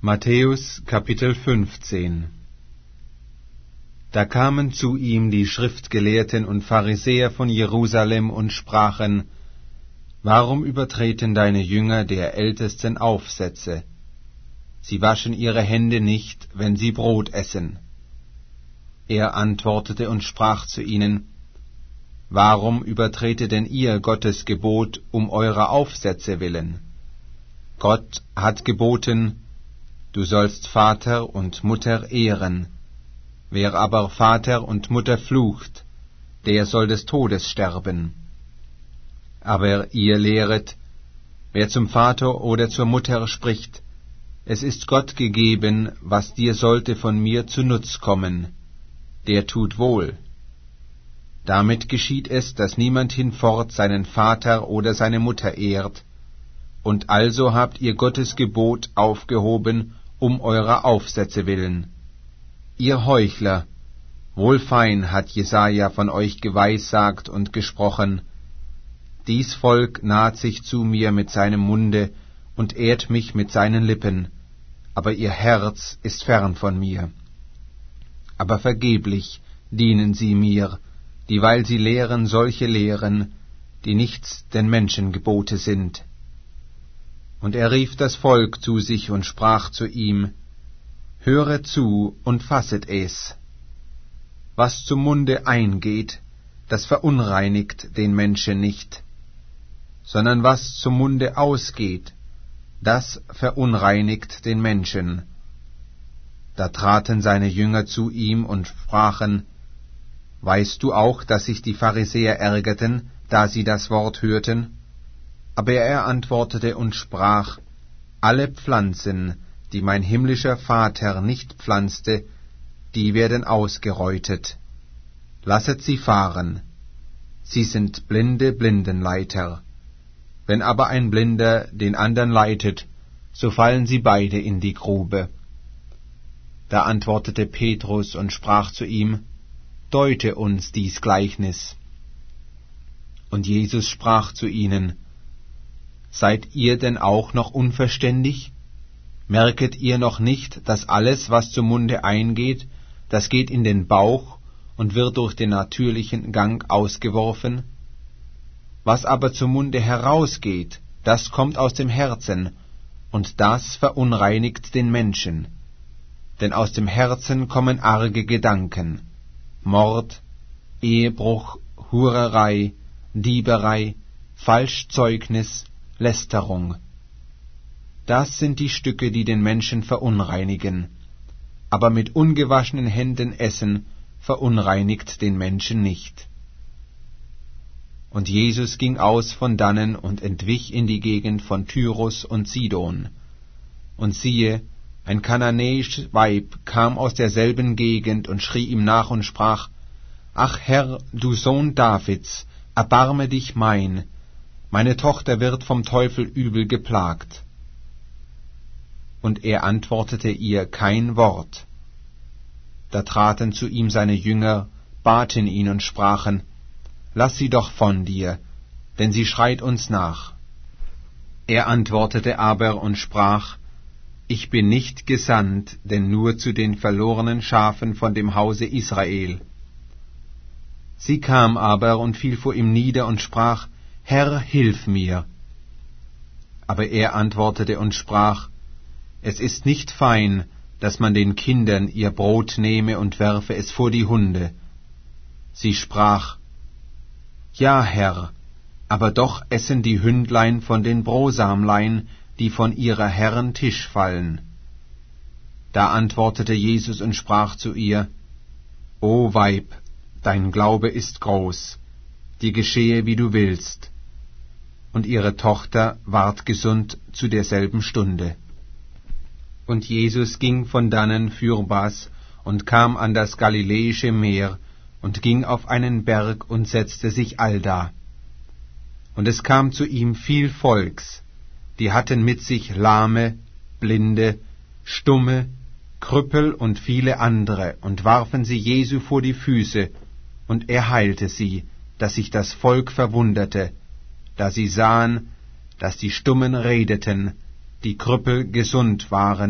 Matthäus Kapitel 15. Da kamen zu ihm die Schriftgelehrten und Pharisäer von Jerusalem und sprachen: Warum übertreten deine Jünger der Ältesten Aufsätze? Sie waschen ihre Hände nicht, wenn sie Brot essen. Er antwortete und sprach zu ihnen: Warum übertretet denn ihr Gottes Gebot um eurer Aufsätze willen? Gott hat geboten: Du sollst Vater und Mutter ehren. Wer aber Vater und Mutter flucht, der soll des Todes sterben. Aber ihr lehret: Wer zum Vater oder zur Mutter spricht: Es ist Gott gegeben, was dir sollte von mir zu Nutz kommen, der tut wohl. Damit geschieht es, dass niemand hinfort seinen Vater oder seine Mutter ehrt, und also habt ihr Gottes Gebot aufgehoben um eurer Aufsätze willen. Ihr Heuchler, wohlfein hat Jesaja von euch geweissagt und gesprochen: Dies Volk naht sich zu mir mit seinem Munde und ehrt mich mit seinen Lippen, aber ihr Herz ist fern von mir. Aber vergeblich dienen sie mir, dieweil sie lehren solche Lehren, die nichts denn Menschengebote sind. Und er rief das Volk zu sich und sprach zu ihm: Höret zu und fasset es. Was zum Munde eingeht, das verunreinigt den Menschen nicht, sondern was zum Munde ausgeht, das verunreinigt den Menschen. Da traten seine Jünger zu ihm und sprachen: Weißt du auch, dass sich die Pharisäer ärgerten, da sie das Wort hörten? Aber er antwortete und sprach: Alle Pflanzen, die mein himmlischer Vater nicht pflanzte, die werden ausgereutet. Lasset sie fahren. Sie sind blinde Blindenleiter. Wenn aber ein Blinder den andern leitet, so fallen sie beide in die Grube. Da antwortete Petrus und sprach zu ihm: Deute uns dies Gleichnis. Und Jesus sprach zu ihnen: Seid ihr denn auch noch unverständig? Merket ihr noch nicht, dass alles, was zum Munde eingeht, das geht in den Bauch und wird durch den natürlichen Gang ausgeworfen? Was aber zum Munde herausgeht, das kommt aus dem Herzen, und das verunreinigt den Menschen. Denn aus dem Herzen kommen arge Gedanken: Mord, Ehebruch, Hurerei, Dieberei, Falschzeugnis, Lästerung. Das sind die Stücke, die den Menschen verunreinigen. Aber mit ungewaschenen Händen essen verunreinigt den Menschen nicht. Und Jesus ging aus von dannen und entwich in die Gegend von Tyrus und Sidon. Und siehe, ein kananäisches Weib kam aus derselben Gegend und schrie ihm nach und sprach: Ach Herr, du Sohn Davids, erbarme dich mein! Meine Tochter wird vom Teufel übel geplagt. Und er antwortete ihr kein Wort. Da traten zu ihm seine Jünger, baten ihn und sprachen: Lass sie doch von dir, denn sie schreit uns nach. Er antwortete aber und sprach: Ich bin nicht gesandt, denn nur zu den verlorenen Schafen von dem Hause Israel. Sie kam aber und fiel vor ihm nieder und sprach: Herr, hilf mir. Aber er antwortete und sprach: Es ist nicht fein, dass man den Kindern ihr Brot nehme und werfe es vor die Hunde. Sie sprach: Ja, Herr, aber doch essen die Hündlein von den Brosamlein, die von ihrer Herren Tisch fallen. Da antwortete Jesus und sprach zu ihr: O Weib, dein Glaube ist groß, dir geschehe, wie du willst. Und ihre Tochter ward gesund zu derselben Stunde. Und Jesus ging von dannen fürbas und kam an das Galiläische Meer und ging auf einen Berg und setzte sich allda. Und es kam zu ihm viel Volks, die hatten mit sich Lahme, Blinde, Stumme, Krüppel und viele andere, und warfen sie Jesu vor die Füße, und er heilte sie, dass sich das Volk verwunderte, da sie sahen, dass die Stummen redeten, die Krüppel gesund waren,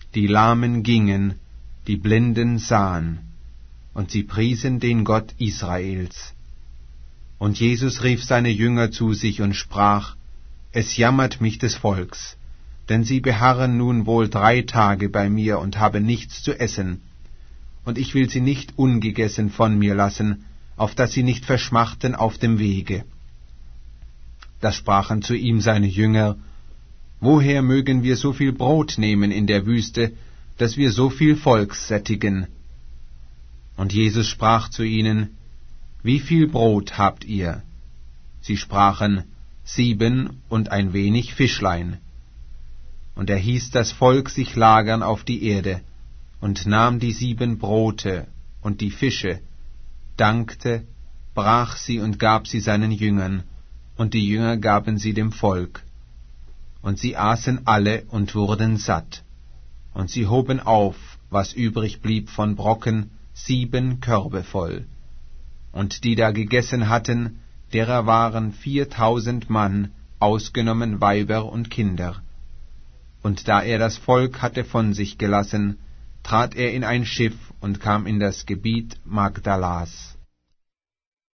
die Lahmen gingen, die Blinden sahen, und sie priesen den Gott Israels. Und Jesus rief seine Jünger zu sich und sprach: Es jammert mich des Volks, denn sie beharren nun wohl 3 Tage bei mir und haben nichts zu essen, und ich will sie nicht ungegessen von mir lassen, auf dass sie nicht verschmachten auf dem Wege. Da sprachen zu ihm seine Jünger: Woher mögen wir so viel Brot nehmen in der Wüste, dass wir so viel Volk sättigen? Und Jesus sprach zu ihnen: Wie viel Brot habt ihr? Sie sprachen: 7 und ein wenig Fischlein. Und er hieß das Volk sich lagern auf die Erde, und nahm die 7 Brote und die Fische, dankte, brach sie und gab sie seinen Jüngern, und die Jünger gaben sie dem Volk. Und sie aßen alle und wurden satt. Und sie hoben auf, was übrig blieb von Brocken, 7 Körbe voll. Und die da gegessen hatten, derer waren 4.000 Mann, ausgenommen Weiber und Kinder. Und da er das Volk hatte von sich gelassen, trat er in ein Schiff und kam in das Gebiet Magdalas.